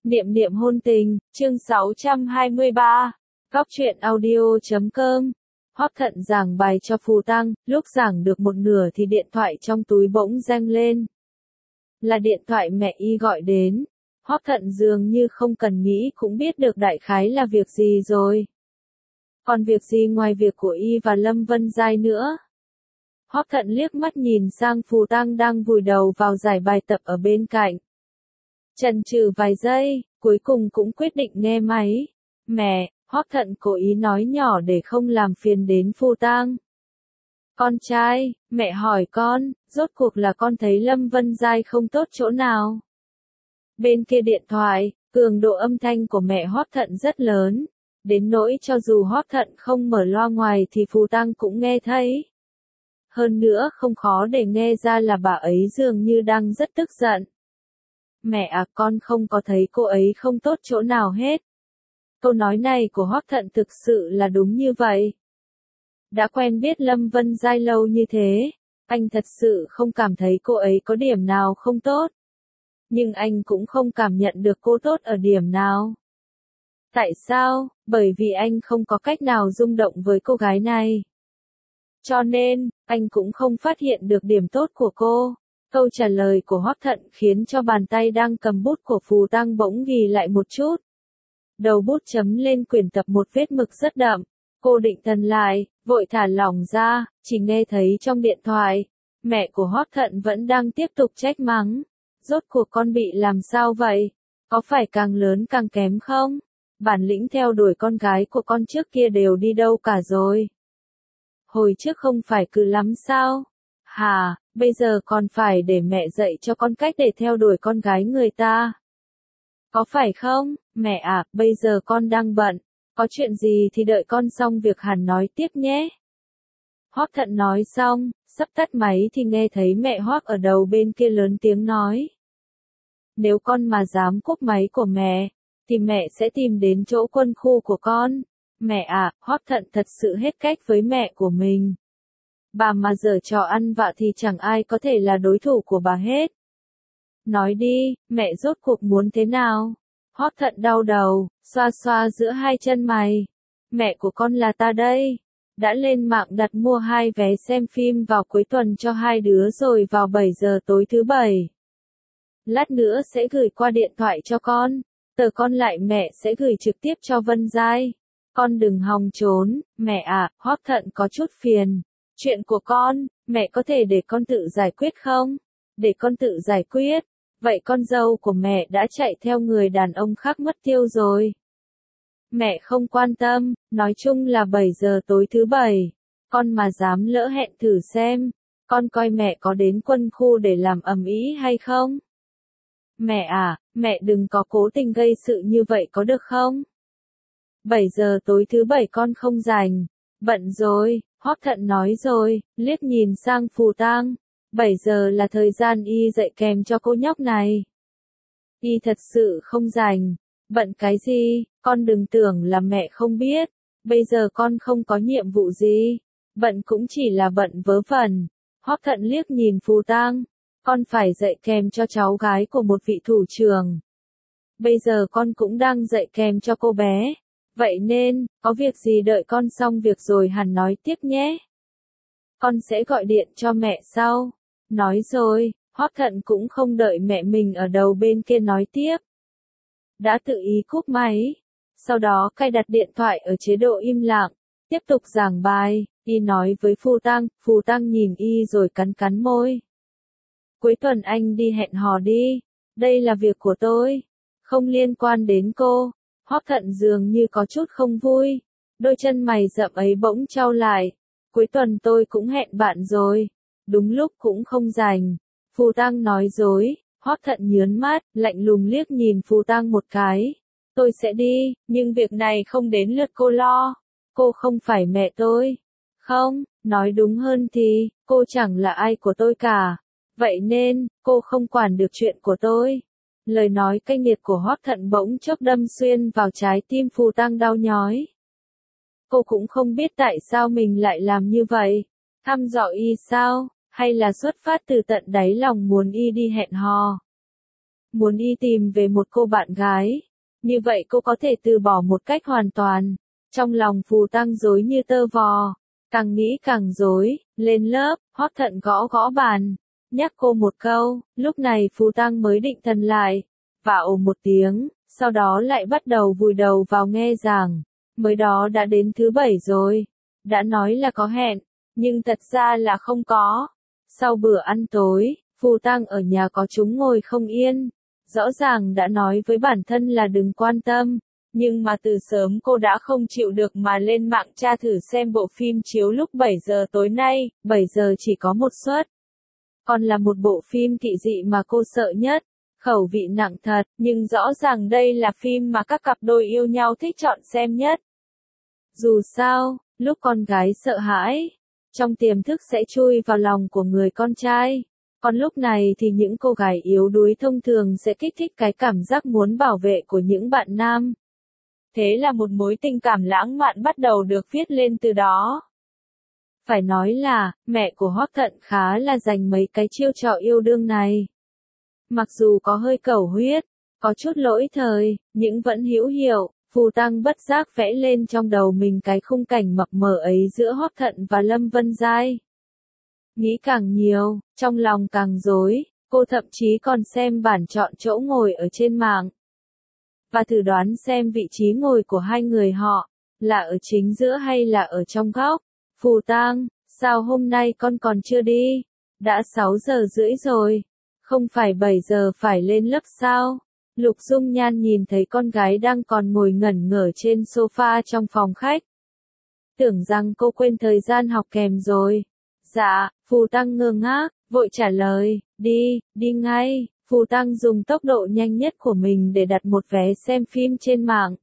Niệm niệm hôn tình, chương 623. Góc truyện audio.com. Hoắc Thận giảng bài cho Phù Tăng, lúc giảng được một nửa thì điện thoại trong túi bỗng reng lên. Là điện thoại mẹ y gọi đến. Hoắc Thận dường như không cần nghĩ cũng biết được đại khái là việc gì rồi. Còn việc gì ngoài việc của y và Lâm Vân Giai nữa? Hoắc Thận liếc mắt nhìn sang Phù Tăng đang vùi đầu vào giải bài tập ở bên cạnh. Chần chừ vài giây, cuối cùng cũng quyết định nghe máy. Mẹ, Hoắc Thận cố ý nói nhỏ để không làm phiền đến Phù Tăng. Con trai, mẹ hỏi con, rốt cuộc là con thấy Lâm Vân Giai không tốt chỗ nào? Bên kia điện thoại, cường độ âm thanh của mẹ Hoắc Thận rất lớn, đến nỗi cho dù Hoắc Thận không mở loa ngoài thì Phù Tăng cũng nghe thấy. Hơn nữa không khó để nghe ra là bà ấy dường như đang rất tức giận. Mẹ à, con không có thấy cô ấy không tốt chỗ nào hết. Câu nói này của Hoắc Thận thực sự là đúng như vậy. Đã quen biết Lâm Vân Giai lâu như thế, anh thật sự không cảm thấy cô ấy có điểm nào không tốt. Nhưng anh cũng không cảm nhận được cô tốt ở điểm nào. Tại sao? Bởi vì anh không có cách nào rung động với cô gái này. Cho nên, anh cũng không phát hiện được điểm tốt của cô. Câu trả lời của Hoắc Thận khiến cho bàn tay đang cầm bút của Phù Tăng bỗng ghì lại một chút. Đầu bút chấm lên quyển tập một vết mực rất đậm. Cô định thần lại, vội thả lỏng ra, chỉ nghe thấy trong điện thoại. Mẹ của Hoắc Thận vẫn đang tiếp tục trách mắng. Rốt cuộc con bị làm sao vậy? Có phải càng lớn càng kém không? Bản lĩnh theo đuổi con gái của con trước kia đều đi đâu cả rồi? Hồi trước không phải cứ lắm sao? Hà, bây giờ còn phải để mẹ dạy cho con cách để theo đuổi con gái người ta. Có phải không? Mẹ à, bây giờ con đang bận. Có chuyện gì thì đợi con xong việc hẳn nói tiếp nhé. Hoắc Thận nói xong, sắp tắt máy thì nghe thấy mẹ Hoắc ở đầu bên kia lớn tiếng nói. Nếu con mà dám cúp máy của mẹ, thì mẹ sẽ tìm đến chỗ quân khu của con. Mẹ à, Hoắc Thận thật sự hết cách với mẹ của mình. Bà mà giở trò ăn vạ thì chẳng ai có thể là đối thủ của bà hết. Nói đi, mẹ rốt cuộc muốn thế nào? Hoắc Thận đau đầu, xoa xoa giữa hai chân mày. Mẹ của con là ta đây. Đã lên mạng đặt mua 2 vé xem phim vào cuối tuần cho 2 đứa rồi vào 7 giờ tối thứ Bảy. Lát nữa sẽ gửi qua điện thoại cho con. Tờ con lại mẹ sẽ gửi trực tiếp cho Vân Giai. Con đừng hòng trốn, mẹ à, Hoắc Thận có chút phiền. Chuyện của con, mẹ có thể để con tự giải quyết không? Để con tự giải quyết. Vậy con dâu của mẹ đã chạy theo người đàn ông khác mất tiêu rồi. Mẹ không quan tâm, nói chung là 7 giờ tối thứ Bảy. Con mà dám lỡ hẹn thử xem, con coi mẹ có đến quân khu để làm ầm ĩ hay không? Mẹ à, mẹ đừng có cố tình gây sự như vậy có được không? 7 giờ tối thứ Bảy con không rảnh. Bận rồi, Hoắc Thận nói rồi, liếc nhìn sang Phù Tăng. 7 giờ là thời gian y dạy kèm cho cô nhóc này. Y thật sự không rảnh. Bận cái gì, con đừng tưởng là mẹ không biết. Bây giờ con không có nhiệm vụ gì. Bận cũng chỉ là bận vớ vẩn. Hoắc Thận liếc nhìn Phù Tăng. Con phải dạy kèm cho cháu gái của một vị thủ trưởng. Bây giờ con cũng đang dạy kèm cho cô bé. Vậy nên, có việc gì đợi con xong việc rồi hẳn nói tiếp nhé. Con sẽ gọi điện cho mẹ sau. Nói rồi, Hoắc Thận cũng không đợi mẹ mình ở đầu bên kia nói tiếp. Đã tự ý cúp máy. Sau đó cài đặt điện thoại ở chế độ im lặng. Tiếp tục giảng bài, y nói với Phù Tăng nhìn y rồi cắn cắn môi. Cuối tuần anh đi hẹn hò đi. Đây là việc của tôi. Không liên quan đến cô. Hoắc Thận dường như có chút không vui. Đôi chân mày rậm ấy bỗng chau lại. Cuối tuần tôi cũng hẹn bạn rồi. Đúng lúc cũng không rảnh. Phù Tăng nói dối. Hoắc Thận nhớn mắt, lạnh lùng liếc nhìn Phù Tăng một cái. Tôi sẽ đi, nhưng việc này không đến lượt cô lo. Cô không phải mẹ tôi. Không, nói đúng hơn thì, cô chẳng là ai của tôi cả. Vậy nên, cô không quản được chuyện của tôi. Lời nói cay nghiệt của Hoắc Thận bỗng chốc đâm xuyên vào trái tim Phù Tăng đau nhói. Cô cũng không biết tại sao mình lại làm như vậy. Thăm dò y sao, hay là xuất phát từ tận đáy lòng muốn y đi hẹn hò. muốn y tìm về một cô bạn gái. Như vậy cô có thể từ bỏ một cách hoàn toàn. Trong lòng Phù Tăng rối như tơ vò. Càng nghĩ càng rối, lên lớp, Hoắc Thận gõ gõ bàn. Nhắc cô một câu, lúc này Phù Tăng mới định thần lại. Và ồ một tiếng, sau đó lại bắt đầu vùi đầu vào nghe giảng. Mới đó đã đến thứ 7 rồi. Đã nói là có hẹn, nhưng thật ra là không có. Sau bữa ăn tối, Phù Tăng ở nhà có chúng ngồi không yên. Rõ ràng đã nói với bản thân là đừng quan tâm. Nhưng mà từ sớm cô đã không chịu được mà lên mạng tra thử xem bộ phim chiếu lúc 7 giờ tối nay, 7 giờ chỉ có một suất. Còn là một bộ phim kỵ dị mà cô sợ nhất. Khẩu vị nặng thật, nhưng rõ ràng đây là phim mà các cặp đôi yêu nhau thích chọn xem nhất. Dù sao, lúc con gái sợ hãi, trong tiềm thức sẽ chui vào lòng của người con trai. Còn lúc này thì những cô gái yếu đuối thông thường sẽ kích thích cái cảm giác muốn bảo vệ của những bạn nam. Thế là một mối tình cảm lãng mạn bắt đầu được viết lên từ đó. Phải nói là, mẹ của Hoắc Thận khá là dành mấy cái chiêu trò yêu đương này. Mặc dù có hơi cẩu huyết, có chút lỗi thời, nhưng vẫn hữu hiệu. Phù Tăng bất giác vẽ lên trong đầu mình cái khung cảnh mập mờ ấy giữa Hoắc Thận và Lâm Vân Giai. Nghĩ càng nhiều, trong lòng càng rối, cô thậm chí còn xem bản chọn chỗ ngồi ở trên mạng. Và thử đoán xem vị trí ngồi của hai người họ, là ở chính giữa hay là ở trong góc. Phù Tăng, sao hôm nay con còn chưa đi? Đã 6 giờ rưỡi rồi. Không phải 7 giờ phải lên lớp sao? Lục Dung Nhan nhìn thấy con gái đang còn ngồi ngẩn ngơ trên sofa trong phòng khách. Tưởng rằng cô quên thời gian học kèm rồi. Dạ, Phù Tăng ngơ ngác, vội trả lời, đi ngay. Phù Tăng dùng tốc độ nhanh nhất của mình để đặt một vé xem phim trên mạng.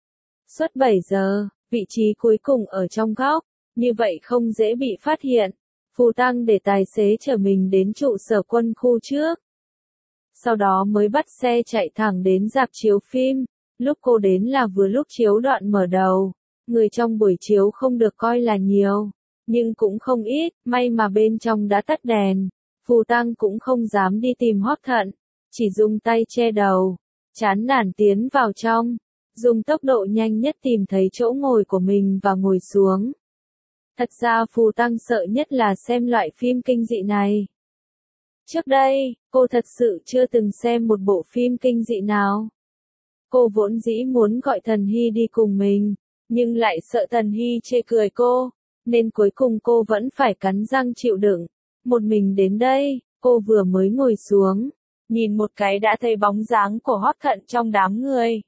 Suất 7 giờ, vị trí cuối cùng ở trong góc, như vậy không dễ bị phát hiện. Phù Tăng để tài xế chở mình đến trụ sở quân khu trước. Sau đó mới bắt xe chạy thẳng đến rạp chiếu phim. Lúc cô đến là vừa lúc chiếu đoạn mở đầu. Người trong buổi chiếu không được coi là nhiều, nhưng cũng không ít, may mà bên trong đã tắt đèn. Phù Tăng cũng không dám đi tìm Hoắc Thận, chỉ dùng tay che đầu, chán nản tiến vào trong, dùng tốc độ nhanh nhất tìm thấy chỗ ngồi của mình và ngồi xuống. Thật ra Phù Tăng sợ nhất là xem loại phim kinh dị này. Trước đây, cô thật sự chưa từng xem một bộ phim kinh dị nào. Cô vốn dĩ muốn gọi Thần Hy đi cùng mình, nhưng lại sợ Thần Hy chê cười cô, nên cuối cùng cô vẫn phải cắn răng chịu đựng. Một mình đến đây, cô vừa mới ngồi xuống, nhìn một cái đã thấy bóng dáng của Hoắc Thận trong đám người.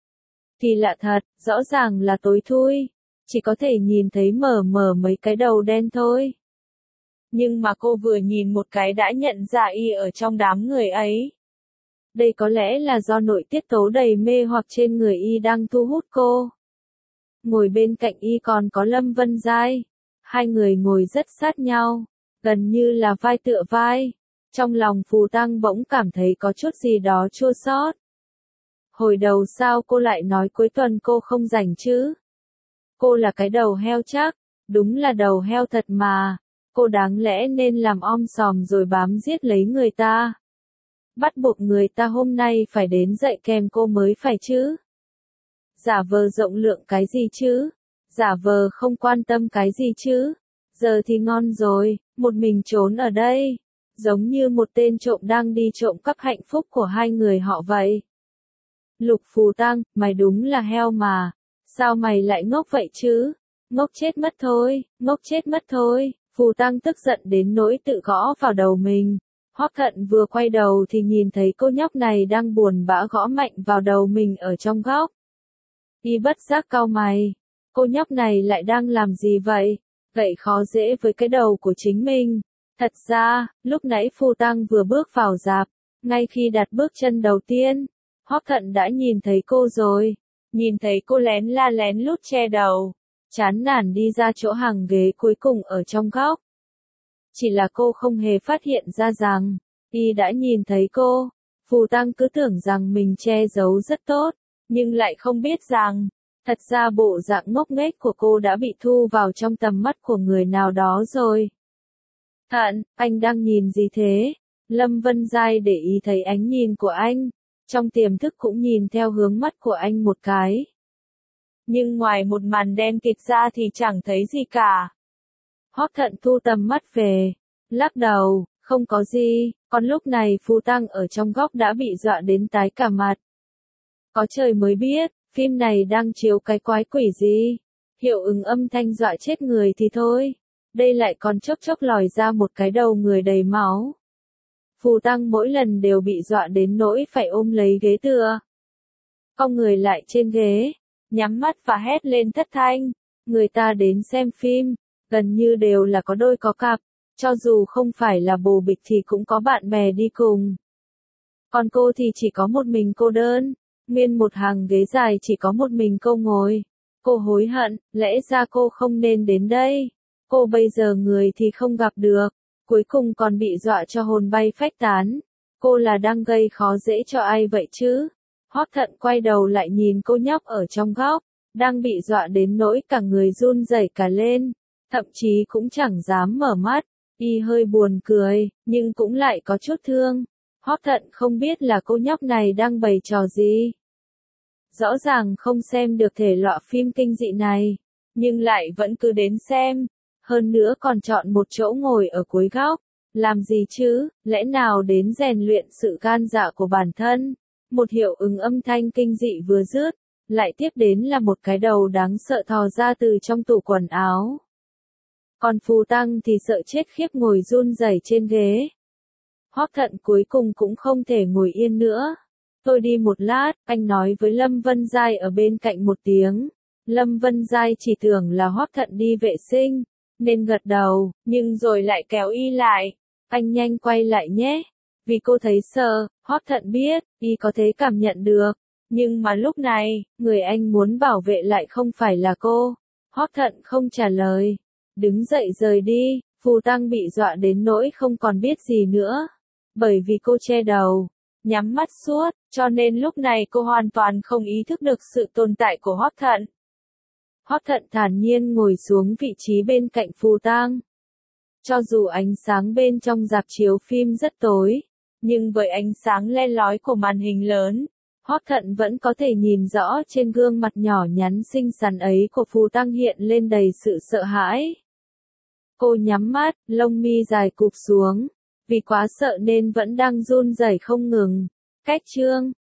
Thì lạ thật, rõ ràng là tối thui, chỉ có thể nhìn thấy mờ mờ mấy cái đầu đen thôi. Nhưng mà cô vừa nhìn một cái đã nhận ra y ở trong đám người ấy. Đây có lẽ là do nội tiết tố đầy mê hoặc trên người y đang thu hút cô. Ngồi bên cạnh y còn có Lâm Vân Giai. Hai người ngồi rất sát nhau, gần như là vai tựa vai. Trong lòng Phù Tăng bỗng cảm thấy có chút gì đó chua xót. Hồi đầu sao cô lại nói cuối tuần cô không rảnh chứ? Cô là cái đầu heo chắc, đúng là đầu heo thật mà. Cô đáng lẽ nên làm om sòm rồi bám giết lấy người ta. Bắt buộc người ta hôm nay phải đến dạy kèm cô mới phải chứ. Giả vờ rộng lượng cái gì chứ? Giả vờ không quan tâm cái gì chứ? Giờ thì ngon rồi, một mình trốn ở đây. Giống như một tên trộm đang đi trộm cắp hạnh phúc của hai người họ vậy. Lục Phù Tăng, mày đúng là heo mà. Sao mày lại ngốc vậy chứ? Ngốc chết mất thôi, ngốc chết mất thôi. Phù Tăng tức giận đến nỗi tự gõ vào đầu mình. Hoắc Thận vừa quay đầu thì nhìn thấy cô nhóc này đang buồn bã gõ mạnh vào đầu mình ở trong góc. Y bất giác cau mày. Cô nhóc này lại đang làm gì vậy? Gậy khó dễ với cái đầu của chính mình. Thật ra, lúc nãy Phù Tăng vừa bước vào rạp, ngay khi đặt bước chân đầu tiên, Hoắc Thận đã nhìn thấy cô rồi. Nhìn thấy cô lén la lén lút che đầu, chán nản đi ra chỗ hàng ghế cuối cùng ở trong góc. Chỉ là cô không hề phát hiện ra rằng, y đã nhìn thấy cô. Phù Tăng cứ tưởng rằng mình che giấu rất tốt, nhưng lại không biết rằng, thật ra bộ dạng ngốc nghếch của cô đã bị thu vào trong tầm mắt của người nào đó rồi. Thận, anh đang nhìn gì thế? Lâm Vân Giai để ý thấy ánh nhìn của anh, trong tiềm thức cũng nhìn theo hướng mắt của anh một cái. Nhưng ngoài một màn đen kịt ra thì chẳng thấy gì cả. Hoắc Thận thu tầm mắt về, lắc đầu, không có gì, còn lúc này Phù Tăng ở trong góc đã bị dọa đến tái cả mặt. Có trời mới biết, phim này đang chiếu cái quái quỷ gì, hiệu ứng âm thanh dọa chết người thì thôi, đây lại còn chốc chốc lòi ra một cái đầu người đầy máu. Phù Tăng mỗi lần đều bị dọa đến nỗi phải ôm lấy ghế tựa. Cong người lại trên ghế, nhắm mắt và hét lên thất thanh. Người ta đến xem phim, gần như đều là có đôi có cặp, cho dù không phải là bồ bịch thì cũng có bạn bè đi cùng. Còn cô thì chỉ có một mình cô đơn, nguyên một hàng ghế dài chỉ có một mình cô ngồi. Cô hối hận, lẽ ra cô không nên đến đây. Cô bây giờ người thì không gặp được, cuối cùng còn bị dọa cho hồn bay phách tán. Cô là đang gây khó dễ cho ai vậy chứ? Hoắc Thận quay đầu lại nhìn cô nhóc ở trong góc, đang bị dọa đến nỗi cả người run rẩy cả lên, thậm chí cũng chẳng dám mở mắt. Y hơi buồn cười, nhưng cũng lại có chút thương. Hoắc Thận không biết là cô nhóc này đang bày trò gì. Rõ ràng không xem được thể loại phim kinh dị này, nhưng lại vẫn cứ đến xem. Hơn nữa còn chọn một chỗ ngồi ở cuối góc. Làm gì chứ, lẽ nào đến rèn luyện sự gan dạ của bản thân. Một hiệu ứng âm thanh kinh dị vừa dứt, lại tiếp đến là một cái đầu đáng sợ thò ra từ trong tủ quần áo. Còn Phù Tăng thì sợ chết khiếp ngồi run rẩy trên ghế. Hoắc Thận cuối cùng cũng không thể ngồi yên nữa. Tôi đi một lát, anh nói với Lâm Vân Giai ở bên cạnh một tiếng. Lâm Vân Giai chỉ tưởng là Hoắc Thận đi vệ sinh, nên gật đầu, nhưng rồi lại kéo y lại. Anh nhanh quay lại nhé. Vì cô thấy sợ, Hoắc Thận biết, y có thể cảm nhận được. Nhưng mà lúc này, người anh muốn bảo vệ lại không phải là cô. Hoắc Thận không trả lời. Đứng dậy rời đi, Phù Tăng bị dọa đến nỗi không còn biết gì nữa. Bởi vì cô che đầu, nhắm mắt suốt, cho nên lúc này cô hoàn toàn không ý thức được sự tồn tại của Hoắc Thận. Hoắc Thận thản nhiên ngồi xuống vị trí bên cạnh Phù Tăng. Cho dù ánh sáng bên trong rạp chiếu phim rất tối, nhưng với ánh sáng le lói của màn hình lớn, Hoắc Thận vẫn có thể nhìn rõ trên gương mặt nhỏ nhắn xinh xắn ấy của Phù Tăng hiện lên đầy sự sợ hãi. Cô nhắm mắt, lông mi dài cụp xuống, vì quá sợ nên vẫn đang run rẩy không ngừng. Cách chương